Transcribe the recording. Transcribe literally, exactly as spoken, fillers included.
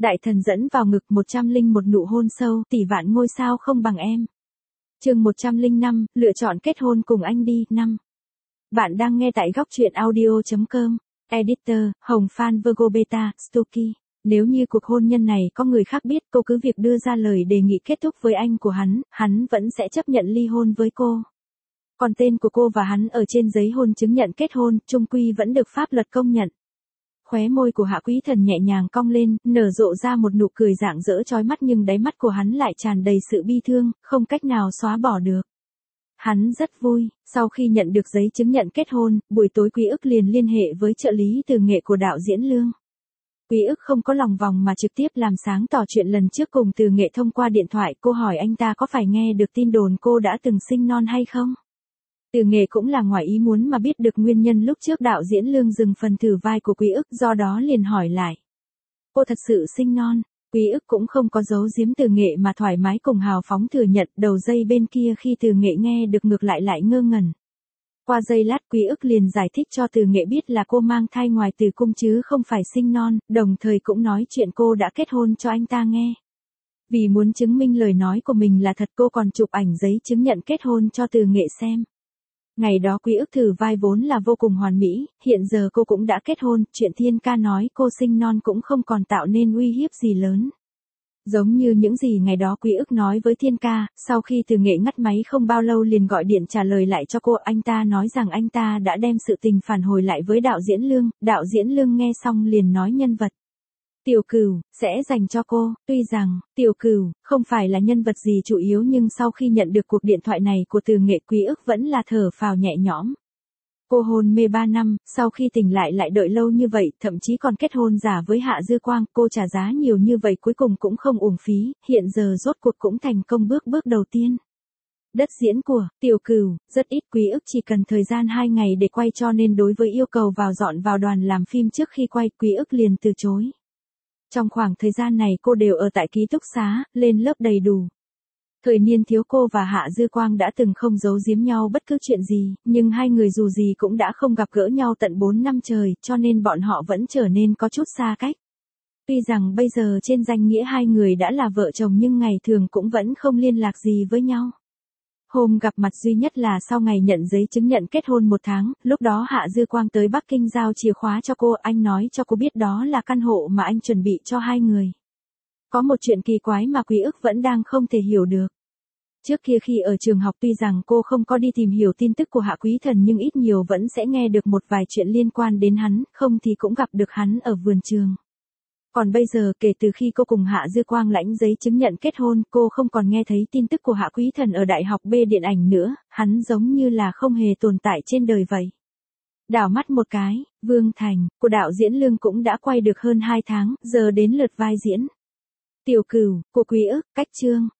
Đại thần dẫn vào ngực một trăm linh một nụ hôn sâu, tỷ vạn ngôi sao không bằng em. Chương một trăm lẻ năm, lựa chọn kết hôn cùng anh đi, năm. Bạn đang nghe tại góc truyện audio chấm com. Editor, Hồng Phan Virgo Beta, Stoky. Nếu như cuộc hôn nhân này có người khác biết, cô cứ việc đưa ra lời đề nghị kết thúc với anh của hắn, hắn vẫn sẽ chấp nhận ly hôn với cô. Còn tên của cô và hắn ở trên giấy hôn chứng nhận kết hôn, chung quy vẫn được pháp luật công nhận. Khóe môi của Hạ Quý Thần nhẹ nhàng cong lên, nở rộ ra một nụ cười rạng rỡ chói mắt, nhưng đáy mắt của hắn lại tràn đầy sự bi thương, không cách nào xóa bỏ được. Hắn rất vui, sau khi nhận được giấy chứng nhận kết hôn, buổi tối Quý Ức liền liên hệ với trợ lý từ nghệ của đạo diễn Lương. Quý Ức không có lòng vòng mà trực tiếp làm sáng tỏ chuyện lần trước cùng từ nghệ thông qua điện thoại. Cô hỏi anh ta có phải nghe được tin đồn cô đã từng sinh non hay không? Từ nghệ cũng là ngoài ý muốn mà biết được nguyên nhân lúc trước đạo diễn Lương dừng phần thử vai của Quý Ức, do đó liền hỏi lại. Cô thật sự sinh non? Quý Ức cũng không có giấu giếm từ nghệ mà thoải mái cùng hào phóng thừa nhận. Đầu dây bên kia khi từ nghệ nghe được ngược lại lại ngơ ngẩn. Qua giây lát Quý Ức liền giải thích cho từ nghệ biết là cô mang thai ngoài tử cung chứ không phải sinh non, đồng thời cũng nói chuyện cô đã kết hôn cho anh ta nghe. Vì muốn chứng minh lời nói của mình là thật, cô còn chụp ảnh giấy chứng nhận kết hôn cho từ nghệ xem. Ngày đó Quý Ức thử vai vốn là vô cùng hoàn mỹ, hiện giờ cô cũng đã kết hôn, chuyện Thiên Ca nói cô sinh non cũng không còn tạo nên uy hiếp gì lớn. Giống như những gì ngày đó Quý Ức nói với Thiên Ca, sau khi từ nghệ ngắt máy không bao lâu liền gọi điện trả lời lại cho cô, anh ta nói rằng anh ta đã đem sự tình phản hồi lại với đạo diễn Lương, đạo diễn Lương nghe xong liền nói nhân vật Tiểu Cửu sẽ dành cho cô, tuy rằng Tiểu Cửu không phải là nhân vật gì chủ yếu, nhưng sau khi nhận được cuộc điện thoại này của từ nghệ, Quý Ức vẫn là thở phào nhẹ nhõm. Cô hôn mê ba năm, sau khi tỉnh lại lại đợi lâu như vậy, thậm chí còn kết hôn giả với Hạ Dư Quang, cô trả giá nhiều như vậy cuối cùng cũng không uổng phí, hiện giờ rốt cuộc cũng thành công bước bước đầu tiên. Đất diễn của Tiểu Cửu rất ít, Quý Ức chỉ cần thời gian hai ngày để quay, cho nên đối với yêu cầu vào dọn vào đoàn làm phim trước khi quay, Quý Ức liền từ chối. Trong khoảng thời gian này cô đều ở tại ký túc xá, lên lớp đầy đủ. Thời niên thiếu cô và Hạ Dư Quang đã từng không giấu giếm nhau bất cứ chuyện gì, nhưng hai người dù gì cũng đã không gặp gỡ nhau tận bốn năm trời, cho nên bọn họ vẫn trở nên có chút xa cách. Tuy rằng bây giờ trên danh nghĩa hai người đã là vợ chồng nhưng ngày thường cũng vẫn không liên lạc gì với nhau. Hôm gặp mặt duy nhất là sau ngày nhận giấy chứng nhận kết hôn một tháng, lúc đó Hạ Dư Quang tới Bắc Kinh giao chìa khóa cho cô, anh nói cho cô biết đó là căn hộ mà anh chuẩn bị cho hai người. Có một chuyện kỳ quái mà Quý Ức vẫn đang không thể hiểu được. Trước kia khi ở trường học, tuy rằng cô không có đi tìm hiểu tin tức của Hạ Quý Thần nhưng ít nhiều vẫn sẽ nghe được một vài chuyện liên quan đến hắn, không thì cũng gặp được hắn ở vườn trường. Còn bây giờ kể từ khi cô cùng Hạ Dư Quang lãnh giấy chứng nhận kết hôn, cô không còn nghe thấy tin tức của Hạ Quý Thần ở Đại học B điện ảnh nữa, hắn giống như là không hề tồn tại trên đời vậy. Đảo mắt một cái, Vương Thành, của đạo diễn Lương cũng đã quay được hơn hai tháng, giờ đến lượt vai diễn Tiểu Cửu, của Quý Ức, cách chương.